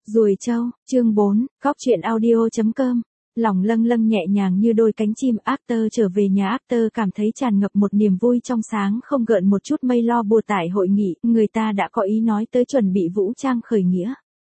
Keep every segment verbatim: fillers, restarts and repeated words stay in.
Ruồi trâu, chương bốn, góc truyện audio.com. Lòng lâng lâng nhẹ nhàng như đôi cánh chim. Actor trở về nhà. Actor cảm thấy tràn ngập một niềm vui trong sáng không gợn một chút mây lo bùa tại hội nghị. Người ta đã có ý nói tới chuẩn bị vũ trang khởi nghĩa.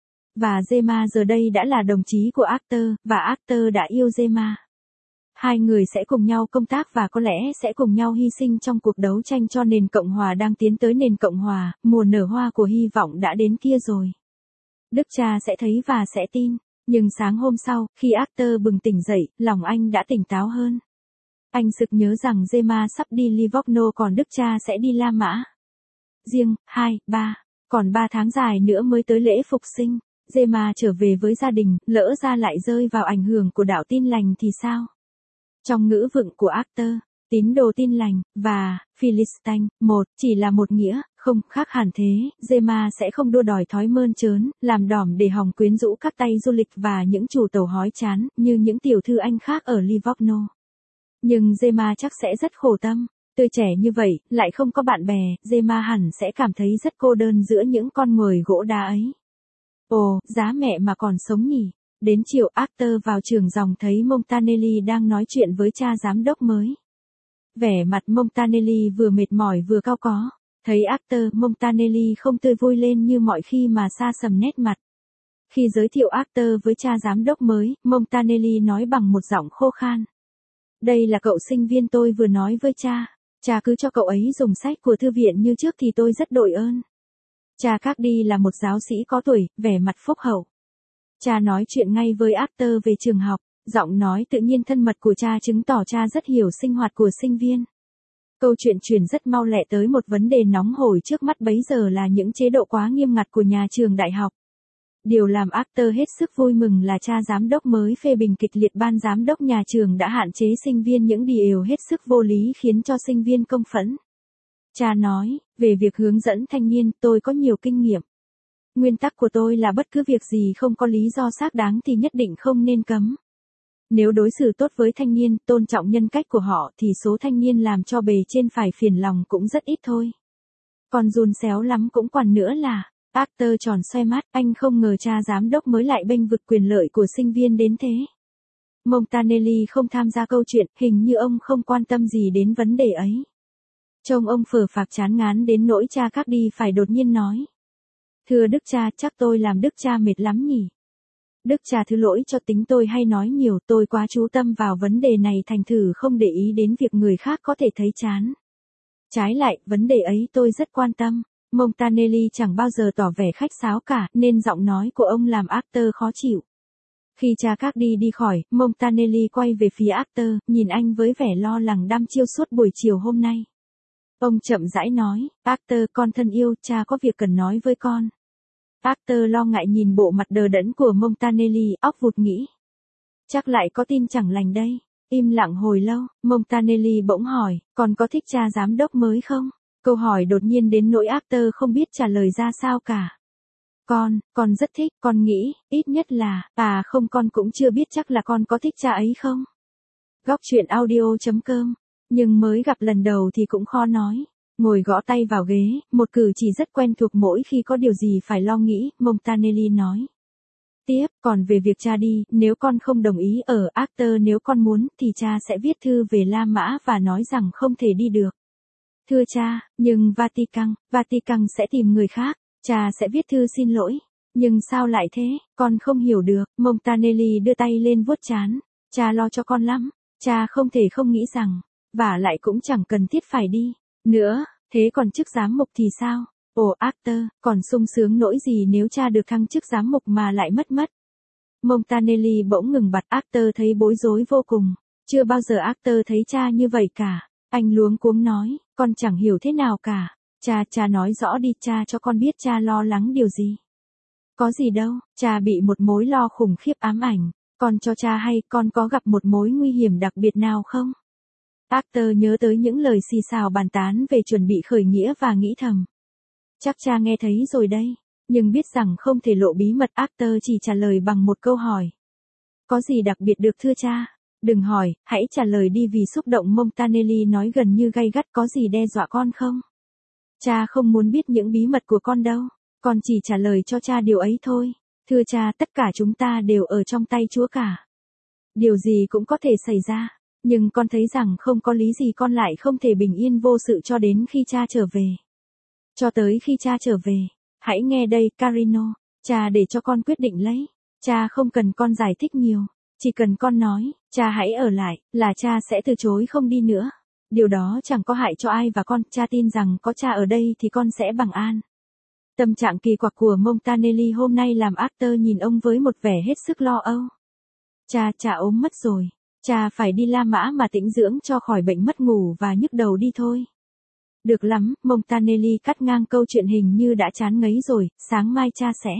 Và Gemma giờ đây đã là đồng chí của Actor, và Actor đã yêu Gemma. Hai người sẽ cùng nhau công tác và có lẽ sẽ cùng nhau hy sinh trong cuộc đấu tranh cho nền Cộng hòa đang tiến tới nền Cộng hòa. Mùa nở hoa của hy vọng đã đến kia rồi. Đức cha sẽ thấy và sẽ tin. Nhưng sáng hôm sau, khi Actor bừng tỉnh dậy, lòng anh đã tỉnh táo hơn. Anh sực nhớ rằng Gemma sắp đi Livorno còn Đức cha sẽ đi La Mã. Riêng, hai, ba, còn ba tháng dài nữa mới tới lễ phục sinh. Gemma trở về với gia đình, lỡ ra lại rơi vào ảnh hưởng của đạo Tin Lành thì sao? Trong ngữ vựng của Actor, tín đồ Tin Lành, và Philistine, một, chỉ là một nghĩa, không, khác hẳn thế. Gemma sẽ không đua đòi thói mơn trớn, làm đỏm để hòng quyến rũ các tay du lịch và những chủ tàu hói chán, như những tiểu thư anh khác ở Livorno. Nhưng Gemma chắc sẽ rất khổ tâm. Tươi trẻ như vậy, lại không có bạn bè, Gemma hẳn sẽ cảm thấy rất cô đơn giữa những con mồi gỗ đá ấy. Ồ, giá mẹ mà còn sống nhỉ. Đến chiều, Actor vào trường dòng thấy Montanelli đang nói chuyện với cha giám đốc mới. Vẻ mặt Montanelli vừa mệt mỏi vừa cau có. Thấy Actor, Montanelli không tươi vui lên như mọi khi mà sa sầm nét mặt. Khi giới thiệu Actor với cha giám đốc mới, Montanelli nói bằng một giọng khô khan. Đây là cậu sinh viên tôi vừa nói với cha. Cha cứ cho cậu ấy dùng sách của thư viện như trước thì tôi rất đội ơn. Cha Cardi là một giáo sĩ có tuổi, vẻ mặt phúc hậu. Cha nói chuyện ngay với Actor về trường học, giọng nói tự nhiên thân mật của cha chứng tỏ cha rất hiểu sinh hoạt của sinh viên. Câu chuyện chuyển rất mau lẹ tới một vấn đề nóng hổi trước mắt bấy giờ là những chế độ quá nghiêm ngặt của nhà trường đại học. Điều làm Actor hết sức vui mừng là cha giám đốc mới phê bình kịch liệt ban giám đốc nhà trường đã hạn chế sinh viên những điều hết sức vô lý khiến cho sinh viên công phẫn. Cha nói, về việc hướng dẫn thanh niên tôi có nhiều kinh nghiệm. Nguyên tắc của tôi là bất cứ việc gì không có lý do xác đáng thì nhất định không nên cấm. Nếu đối xử tốt với thanh niên, tôn trọng nhân cách của họ thì số thanh niên làm cho bề trên phải phiền lòng cũng rất ít thôi. Còn dùn xéo lắm cũng còn nữa là, Actor tròn xoay mắt, anh không ngờ cha giám đốc mới lại bênh vực quyền lợi của sinh viên đến thế. Montanelli không tham gia câu chuyện, hình như ông không quan tâm gì đến vấn đề ấy. Trông ông phờ phạc chán ngán đến nỗi cha Cardi phải đột nhiên nói. Thưa Đức cha, chắc tôi làm Đức cha mệt lắm nhỉ. Đức cha thứ lỗi cho tính tôi hay nói nhiều, tôi quá chú tâm vào vấn đề này thành thử không để ý đến việc người khác có thể thấy chán. Trái lại, vấn đề ấy tôi rất quan tâm. Montanelli chẳng bao giờ tỏ vẻ khách sáo cả, nên giọng nói của ông làm Actor khó chịu. Khi cha Cardi đi khỏi, Montanelli quay về phía Actor, nhìn anh với vẻ lo lắng đăm chiêu suốt buổi chiều hôm nay. Ông chậm rãi nói, Actor con thân yêu, cha có việc cần nói với con. Actor lo ngại nhìn bộ mặt đờ đẫn của Montanelli, óc vụt nghĩ. Chắc lại có tin chẳng lành đây. Im lặng hồi lâu, Montanelli bỗng hỏi, con có thích cha giám đốc mới không? Câu hỏi đột nhiên đến nỗi Actor không biết trả lời ra sao cả. Con, con rất thích, con nghĩ, ít nhất là, à không con cũng chưa biết chắc là con có thích cha ấy không? Góc truyện audio.com. Nhưng mới gặp lần đầu thì cũng khó nói. Ngồi gõ tay vào ghế, một cử chỉ rất quen thuộc mỗi khi có điều gì phải lo nghĩ, Montanelli nói. Tiếp, còn về việc cha đi, nếu con không đồng ý ở Actor nếu con muốn thì cha sẽ viết thư về La Mã và nói rằng không thể đi được. Thưa cha, nhưng Vatican, Vatican sẽ tìm người khác, cha sẽ viết thư xin lỗi. Nhưng sao lại thế, con không hiểu được, Montanelli đưa tay lên vuốt trán. Cha lo cho con lắm, cha không thể không nghĩ rằng, và lại cũng chẳng cần thiết phải đi. Nữa, thế còn chức giám mục thì sao? Ồ Actor, còn sung sướng nỗi gì nếu cha được thăng chức giám mục mà lại mất mất. Montanelli bỗng ngừng bặt. Actor thấy bối rối vô cùng. Chưa bao giờ Actor thấy cha như vậy cả. Anh luống cuống nói, con chẳng hiểu thế nào cả. Cha, cha nói rõ đi, cha cho con biết cha lo lắng điều gì. Có gì đâu, cha bị một mối lo khủng khiếp ám ảnh. Con cho cha hay con có gặp một mối nguy hiểm đặc biệt nào không? Actor nhớ tới những lời xì xào bàn tán về chuẩn bị khởi nghĩa và nghĩ thầm. Chắc cha nghe thấy rồi đây, nhưng biết rằng không thể lộ bí mật. Actor chỉ trả lời bằng một câu hỏi. Có gì đặc biệt được thưa cha? Đừng hỏi, hãy trả lời đi vì xúc động. Montanelli nói gần như gay gắt, có gì đe dọa con không? Cha không muốn biết những bí mật của con đâu, con chỉ trả lời cho cha điều ấy thôi. Thưa cha, tất cả chúng ta đều ở trong tay Chúa cả. Điều gì cũng có thể xảy ra, nhưng con thấy rằng không có lý gì con lại không thể bình yên vô sự cho đến khi cha trở về. Cho tới khi cha trở về, hãy nghe đây, Carino, cha để cho con quyết định lấy. Cha không cần con giải thích nhiều, chỉ cần con nói, cha hãy ở lại, là cha sẽ từ chối không đi nữa. Điều đó chẳng có hại cho ai và con, cha tin rằng có cha ở đây thì con sẽ bằng an. Tâm trạng kỳ quặc của Montanelli hôm nay làm Arthur nhìn ông với một vẻ hết sức lo âu. Cha, cha ốm mất rồi. Cha phải đi La Mã mà tĩnh dưỡng cho khỏi bệnh mất ngủ và nhức đầu đi thôi. Được lắm, Montanelli cắt ngang câu chuyện hình như đã chán ngấy rồi, sáng mai cha sẽ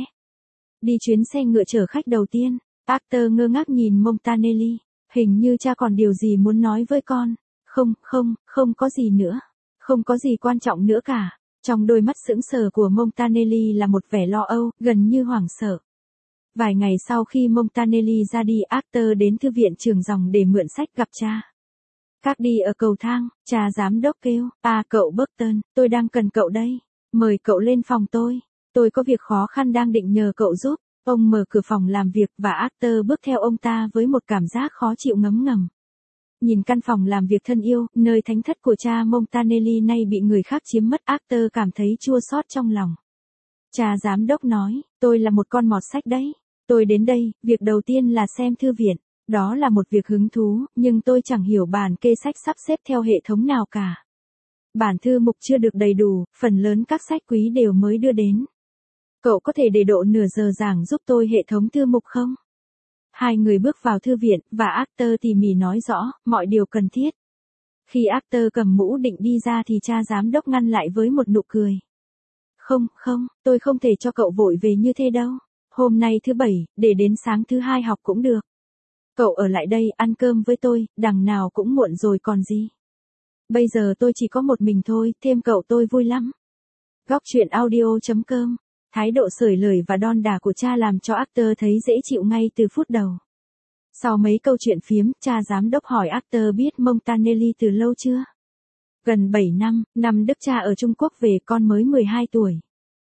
đi chuyến xe ngựa chở khách đầu tiên. Arthur ngơ ngác nhìn Montanelli, hình như cha còn điều gì muốn nói với con. Không, không, không có gì nữa. Không có gì quan trọng nữa cả. Trong đôi mắt sững sờ của Montanelli là một vẻ lo âu, gần như hoảng sợ. Vài ngày sau khi Montanelli ra đi, Arthur đến thư viện Trường Dòng để mượn sách gặp cha. Các đi ở cầu thang, cha giám đốc kêu, à cậu Burton, tôi đang cần cậu đây. Mời cậu lên phòng tôi. Tôi có việc khó khăn đang định nhờ cậu giúp. Ông mở cửa phòng làm việc và Arthur bước theo ông ta với một cảm giác khó chịu ngấm ngầm. Nhìn căn phòng làm việc thân yêu, nơi thánh thất của cha Montanelli nay bị người khác chiếm mất, Arthur cảm thấy chua xót trong lòng. Cha giám đốc nói, tôi là một con mọt sách đấy. Tôi đến đây, việc đầu tiên là xem thư viện. Đó là một việc hứng thú, nhưng tôi chẳng hiểu bản kê sách sắp xếp theo hệ thống nào cả. Bản thư mục chưa được đầy đủ, phần lớn các sách quý đều mới đưa đến. Cậu có thể để độ nửa giờ giảng giúp tôi hệ thống thư mục không? Hai người bước vào thư viện, và Arthur tỉ mỉ nói rõ, mọi điều cần thiết. Khi Arthur cầm mũ định đi ra thì cha giám đốc ngăn lại với một nụ cười. Không, không, tôi không thể cho cậu vội về như thế đâu. Hôm nay thứ bảy, để đến sáng thứ hai học cũng được. Cậu ở lại đây, ăn cơm với tôi, đằng nào cũng muộn rồi còn gì. Bây giờ tôi chỉ có một mình thôi, thêm cậu tôi vui lắm. Góc truyện audio chấm com. Thái độ xởi lởi và đon đả của cha làm cho Arthur thấy dễ chịu ngay từ phút đầu. Sau mấy câu chuyện phiếm, cha giám đốc hỏi Arthur biết Montanelli từ lâu chưa? Gần bảy năm, năm Đức cha ở Trung Quốc về con mới mười hai tuổi.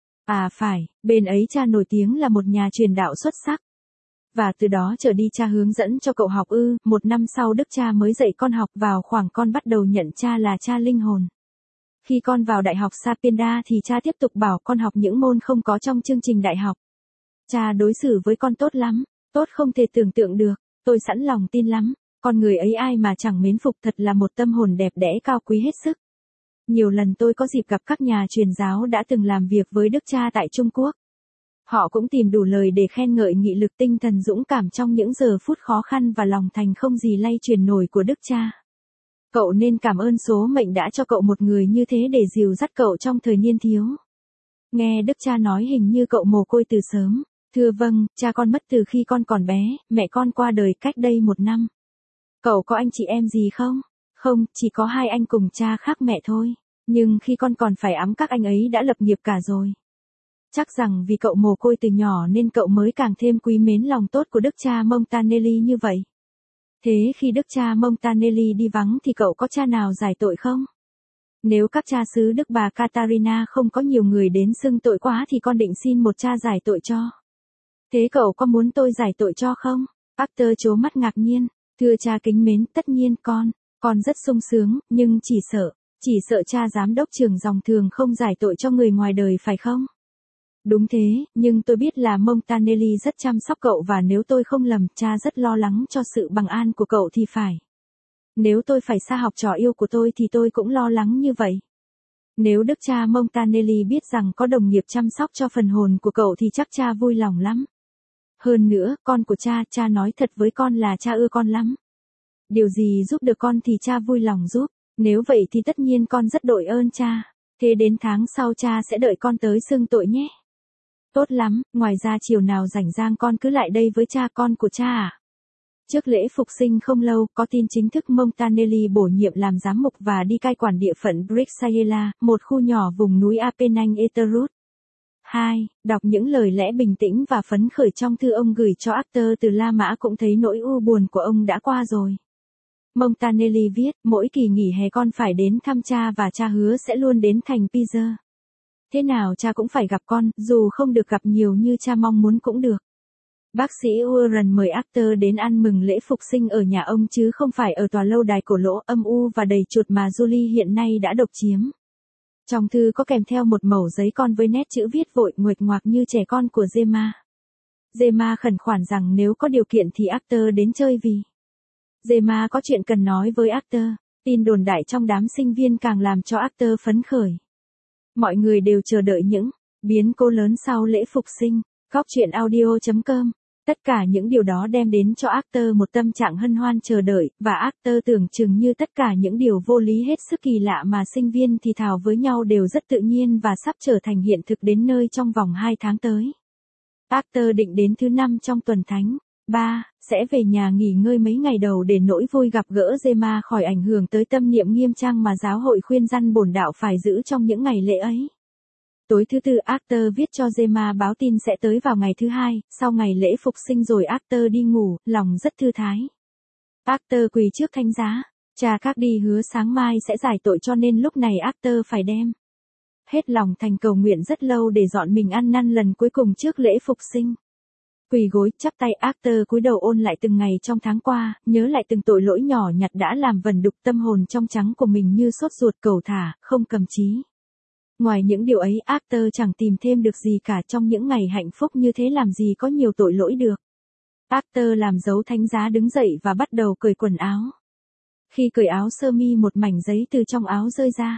À phải, bên ấy cha nổi tiếng là một nhà truyền đạo xuất sắc. Và từ đó trở đi cha hướng dẫn cho cậu học ư, một năm sau Đức cha mới dạy con học, vào khoảng con bắt đầu nhận cha là cha linh hồn. Khi con vào đại học Sapienza thì cha tiếp tục bảo con học những môn không có trong chương trình đại học. Cha đối xử với con tốt lắm, tốt không thể tưởng tượng được, tôi sẵn lòng tin lắm, con người ấy ai mà chẳng mến phục, thật là một tâm hồn đẹp đẽ cao quý hết sức. Nhiều lần tôi có dịp gặp các nhà truyền giáo đã từng làm việc với Đức cha tại Trung Quốc. Họ cũng tìm đủ lời để khen ngợi nghị lực tinh thần dũng cảm trong những giờ phút khó khăn và lòng thành không gì lay truyền nổi của Đức cha. Cậu nên cảm ơn số mệnh đã cho cậu một người như thế để dìu dắt cậu trong thời niên thiếu. Nghe Đức cha nói hình như cậu mồ côi từ sớm. Thưa vâng, cha con mất từ khi con còn bé, mẹ con qua đời cách đây một năm. Cậu có anh chị em gì không? Không, chỉ có hai anh cùng cha khác mẹ thôi. Nhưng khi con còn phải ẵm các anh ấy đã lập nghiệp cả rồi. Chắc rằng vì cậu mồ côi từ nhỏ nên cậu mới càng thêm quý mến lòng tốt của Đức cha Montanelli như vậy. Thế khi Đức cha Montanelli đi vắng thì cậu có cha nào giải tội không? Nếu các cha xứ Đức bà Catarina không có nhiều người đến xưng tội quá thì con định xin một cha giải tội cho. Thế cậu có muốn tôi giải tội cho không? Arthur trố mắt ngạc nhiên. Thưa cha kính mến, tất nhiên con, con rất sung sướng, nhưng chỉ sợ, chỉ sợ cha giám đốc Trường Dòng thường không giải tội cho người ngoài đời phải không? Đúng thế, nhưng tôi biết là Montanelli rất chăm sóc cậu và nếu tôi không lầm, cha rất lo lắng cho sự bằng an của cậu thì phải. Nếu tôi phải xa học trò yêu của tôi thì tôi cũng lo lắng như vậy. Nếu đức cha Montanelli biết rằng có đồng nghiệp chăm sóc cho phần hồn của cậu thì chắc cha vui lòng lắm. Hơn nữa, con của cha, cha nói thật với con là cha ưa con lắm. Điều gì giúp được con thì cha vui lòng giúp, nếu vậy thì tất nhiên con rất đội ơn cha. Thế đến tháng sau cha sẽ đợi con tới xưng tội nhé. Tốt lắm, ngoài ra chiều nào rảnh rang con cứ lại đây với cha con của cha à. Trước lễ phục sinh không lâu, có tin chính thức Montanelli bổ nhiệm làm giám mục và đi cai quản địa phận Brixaiela, một khu nhỏ vùng núi Apennine Etherut. hai. Đọc những lời lẽ bình tĩnh và phấn khởi trong thư ông gửi cho Arthur từ La Mã cũng thấy nỗi u buồn của ông đã qua rồi. Montanelli viết, mỗi kỳ nghỉ hè con phải đến thăm cha và cha hứa sẽ luôn đến thành Pisa. Thế nào cha cũng phải gặp con, dù không được gặp nhiều như cha mong muốn cũng được. Bác sĩ Warren mời actor đến ăn mừng lễ phục sinh ở nhà ông chứ không phải ở tòa lâu đài cổ lỗ âm u và đầy chuột mà Julie hiện nay đã độc chiếm. Trong thư có kèm theo một mẩu giấy con với nét chữ viết vội nguệch ngoạc như trẻ con của Gemma. Gemma khẩn khoản rằng nếu có điều kiện thì actor đến chơi vì Gemma có chuyện cần nói với actor. Tin đồn đại trong đám sinh viên càng làm cho actor phấn khởi. Mọi người đều chờ đợi những biến cố lớn sau lễ phục sinh. Góc truyện audio chấm com. Tất cả những điều đó đem đến cho actor một tâm trạng hân hoan chờ đợi, và actor tưởng chừng như tất cả những điều vô lý hết sức kỳ lạ mà sinh viên thì thào với nhau đều rất tự nhiên và sắp trở thành hiện thực đến nơi trong vòng hai tháng tới. Actor định đến thứ năm trong tuần thánh. ba. Sẽ về nhà nghỉ ngơi mấy ngày đầu để nỗi vui gặp gỡ Gemma khỏi ảnh hưởng tới tâm niệm nghiêm trang mà giáo hội khuyên răn bổn đạo phải giữ trong những ngày lễ ấy. Tối thứ tư actor viết cho Gemma báo tin sẽ tới vào ngày thứ hai, sau ngày lễ phục sinh rồi actor đi ngủ, lòng rất thư thái. Actor quỳ trước thánh giá, cha các đi hứa sáng mai sẽ giải tội cho nên lúc này actor phải đem hết lòng thành cầu nguyện rất lâu để dọn mình ăn năn lần cuối cùng trước lễ phục sinh. Quỳ gối, chắp tay actor cúi đầu ôn lại từng ngày trong tháng qua, nhớ lại từng tội lỗi nhỏ nhặt đã làm vần đục tâm hồn trong trắng của mình như sốt ruột cầu thả, không cầm chí. Ngoài những điều ấy actor chẳng tìm thêm được gì cả trong những ngày hạnh phúc như thế làm gì có nhiều tội lỗi được. Actor làm dấu thánh giá đứng dậy và bắt đầu cởi quần áo. Khi cởi áo sơ mi một mảnh giấy từ trong áo rơi ra.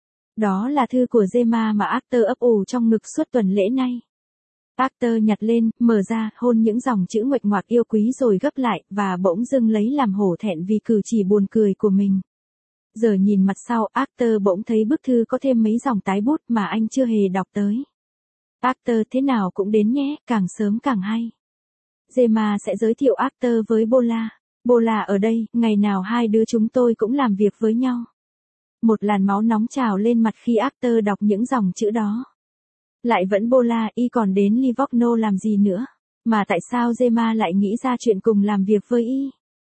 Đó là thư của Gemma mà actor ấp ủ trong ngực suốt tuần lễ nay. Actor nhặt lên, mở ra, hôn những dòng chữ nguệch ngoạc yêu quý rồi gấp lại, và bỗng dưng lấy làm hổ thẹn vì cử chỉ buồn cười của mình. Giờ nhìn mặt sau, actor bỗng thấy bức thư có thêm mấy dòng tái bút mà anh chưa hề đọc tới. Actor thế nào cũng đến nhé, càng sớm càng hay. Gemma sẽ giới thiệu actor với Bola. Bola ở đây, ngày nào hai đứa chúng tôi cũng làm việc với nhau. Một làn máu nóng trào lên mặt khi actor đọc những dòng chữ đó. Lại vẫn Bola, y còn đến Livorno làm gì nữa? Mà tại sao Gemma lại nghĩ ra chuyện cùng làm việc với y?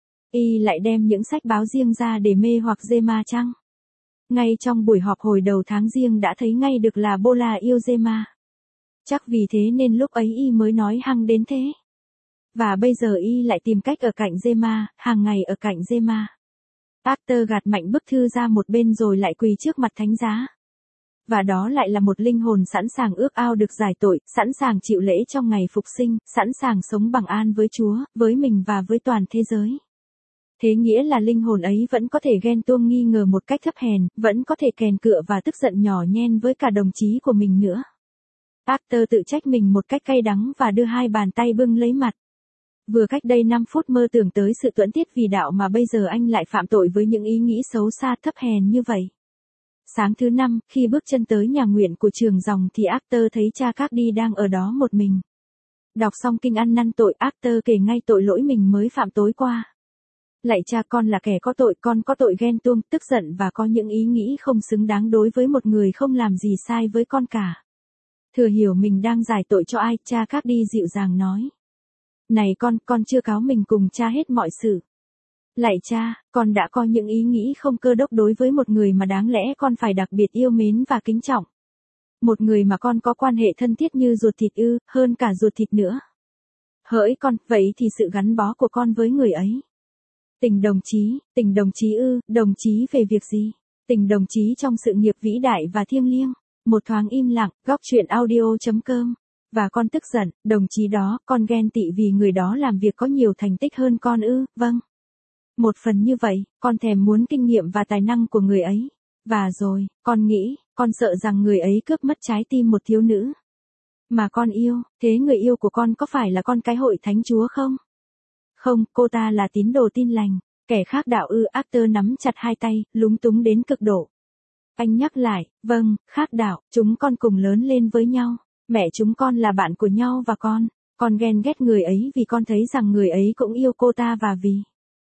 Y lại đem những sách báo riêng ra để mê hoặc Gemma chăng? Ngay trong buổi họp hồi đầu tháng riêng đã thấy ngay được là Bola yêu Gemma. Chắc vì thế nên lúc ấy y mới nói hăng đến thế. Và bây giờ y lại tìm cách ở cạnh Gemma, hàng ngày ở cạnh Gemma. Actor gạt mạnh bức thư ra một bên rồi lại quỳ trước mặt thánh giá. Và đó lại là một linh hồn sẵn sàng ước ao được giải tội, sẵn sàng chịu lễ trong ngày phục sinh, sẵn sàng sống bằng an với Chúa, với mình và với toàn thế giới. Thế nghĩa là linh hồn ấy vẫn có thể ghen tuông nghi ngờ một cách thấp hèn, vẫn có thể kèn cựa và tức giận nhỏ nhen với cả đồng chí của mình nữa. Actor tự trách mình một cách cay đắng và đưa hai bàn tay bưng lấy mặt. Vừa cách đây năm phút mơ tưởng tới sự tuẫn tiết vì đạo mà bây giờ anh lại phạm tội với những ý nghĩ xấu xa thấp hèn như vậy. Sáng thứ năm, khi bước chân tới nhà nguyện của trường dòng thì actor thấy cha các đi đang ở đó một mình. Đọc xong kinh ăn năn tội, actor kể ngay tội lỗi mình mới phạm tối qua. Lạy cha, con là kẻ có tội, con có tội ghen tuông, tức giận và có những ý nghĩ không xứng đáng đối với một người không làm gì sai với con cả. Thừa hiểu mình đang giải tội cho ai, cha các đi dịu dàng nói. Này con, con chưa cáo mình cùng cha hết mọi sự. Lạy cha, con đã có những ý nghĩ không cơ đốc đối với một người mà đáng lẽ con phải đặc biệt yêu mến và kính trọng. Một người mà con có quan hệ thân thiết như ruột thịt ư, hơn cả ruột thịt nữa. Hỡi con, vậy thì sự gắn bó của con với người ấy. Tình đồng chí, tình đồng chí ư, đồng chí về việc gì? Tình đồng chí trong sự nghiệp vĩ đại và thiêng liêng. Một thoáng im lặng, góc truyện audio chấm com. Và con tức giận, đồng chí đó, con ghen tị vì người đó làm việc có nhiều thành tích hơn con ư, vâng. Một phần như vậy, con thèm muốn kinh nghiệm và tài năng của người ấy. Và rồi, con nghĩ, con sợ rằng người ấy cướp mất trái tim một thiếu nữ. Mà con yêu, thế người yêu của con có phải là con cái hội thánh Chúa không? Không, cô ta là tín đồ tin lành, kẻ khác đạo ư. Actor nắm chặt hai tay, lúng túng đến cực độ. Anh nhắc lại, vâng, khác đạo, chúng con cùng lớn lên với nhau. Mẹ chúng con là bạn của nhau và con, con ghen ghét người ấy vì con thấy rằng người ấy cũng yêu cô ta và vì...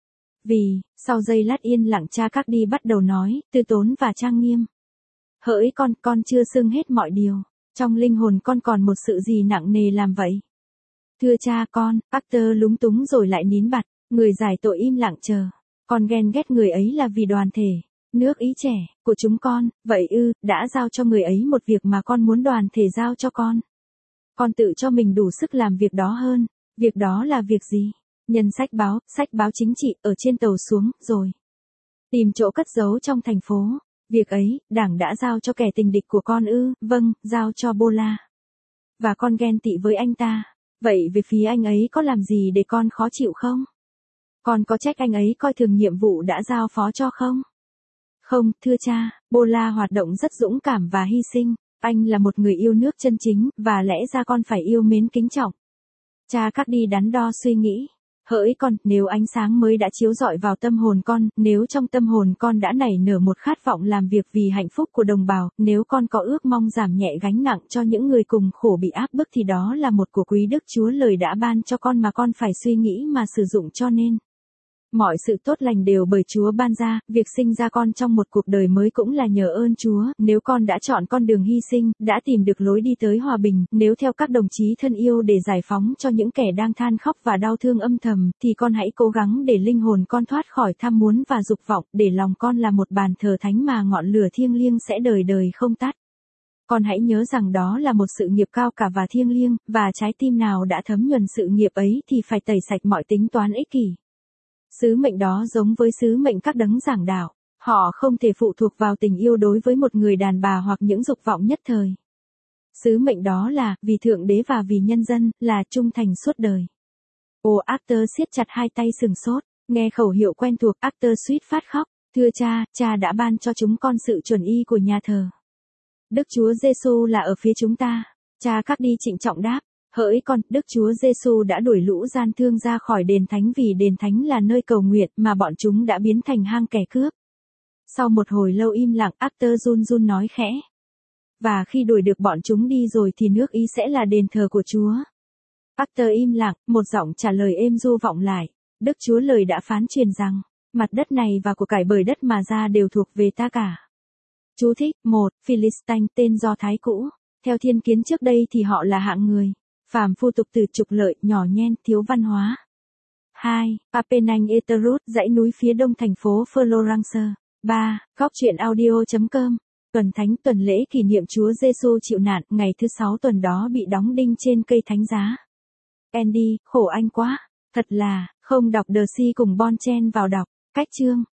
Vì, sau giây lát yên lặng cha các đi bắt đầu nói, tư tốn và trang nghiêm. Hỡi con, con chưa xưng hết mọi điều. Trong linh hồn con còn một sự gì nặng nề làm vậy? Thưa cha con, actor lúng túng rồi lại nín bặt, người giải tội im lặng chờ. Con ghen ghét người ấy là vì đoàn thể, nước ý trẻ, của chúng con, vậy ư, đã giao cho người ấy một việc mà con muốn đoàn thể giao cho con. Con tự cho mình đủ sức làm việc đó hơn. Việc đó là việc gì? Nhân sách báo, sách báo chính trị, ở trên tàu xuống, rồi. Tìm chỗ cất giấu trong thành phố. Việc ấy, đảng đã giao cho kẻ tình địch của con ư? Vâng, giao cho Bola. Và con ghen tị với anh ta. Vậy về phía anh ấy có làm gì để con khó chịu không? Con có trách anh ấy coi thường nhiệm vụ đã giao phó cho không? Không, thưa cha, Bola hoạt động rất dũng cảm và hy sinh. Anh là một người yêu nước chân chính, và lẽ ra con phải yêu mến kính trọng. Cha các đi đắn đo suy nghĩ. Hỡi con, nếu ánh sáng mới đã chiếu rọi vào tâm hồn con, nếu trong tâm hồn con đã nảy nở một khát vọng làm việc vì hạnh phúc của đồng bào, nếu con có ước mong giảm nhẹ gánh nặng cho những người cùng khổ bị áp bức thì đó là một của quý Đức Chúa Lời đã ban cho con mà con phải suy nghĩ mà sử dụng cho nên. Mọi sự tốt lành đều bởi Chúa ban ra, việc sinh ra con trong một cuộc đời mới cũng là nhờ ơn Chúa, nếu con đã chọn con đường hy sinh, đã tìm được lối đi tới hòa bình, nếu theo các đồng chí thân yêu để giải phóng cho những kẻ đang than khóc và đau thương âm thầm, thì con hãy cố gắng để linh hồn con thoát khỏi tham muốn và dục vọng, để lòng con là một bàn thờ thánh mà ngọn lửa thiêng liêng sẽ đời đời không tắt. Con hãy nhớ rằng đó là một sự nghiệp cao cả và thiêng liêng, và trái tim nào đã thấm nhuần sự nghiệp ấy thì phải tẩy sạch mọi tính toán ích kỷ. Sứ mệnh đó giống với sứ mệnh các đấng giảng đạo, họ không thể phụ thuộc vào tình yêu đối với một người đàn bà hoặc những dục vọng nhất thời. Sứ mệnh đó là, vì Thượng Đế và vì nhân dân, là trung thành suốt đời. Ồ, Arthur siết chặt hai tay sừng sốt, nghe khẩu hiệu quen thuộc, Arthur suýt phát khóc. Thưa cha, cha đã ban cho chúng con sự chuẩn y của nhà thờ. Đức Chúa Giêsu là ở phía chúng ta. Cha các đi trịnh trọng đáp. Hỡi con, Đức Chúa Giêsu đã đuổi lũ gian thương ra khỏi đền thánh vì đền thánh là nơi cầu nguyện mà bọn chúng đã biến thành hang kẻ cướp. Sau một hồi lâu im lặng, Arthur run run nói khẽ. Và khi đuổi được bọn chúng đi rồi thì nước Ý sẽ là đền thờ của Chúa. Arthur im lặng, một giọng trả lời êm ru vọng lại. Đức Chúa Lời đã phán truyền rằng, mặt đất này và của cải bởi đất mà ra đều thuộc về ta cả. Chú thích, một. Philistine, tên Do Thái cũ. Theo thiên kiến trước đây thì họ là hạng người phàm phu tục từ, trục lợi, nhỏ nhen, thiếu văn hóa. hai. Apennine Etrusc, dãy núi phía đông thành phố Florence. ba. Góc truyện audio chấm com. Tuần thánh, tuần lễ kỷ niệm Chúa Giêsu chịu nạn, ngày thứ sáu tuần đó bị đóng đinh trên cây thánh giá. Andy, khổ anh quá. Thật là, không đọc The Sea cùng Bon Chen vào đọc. Cách chương.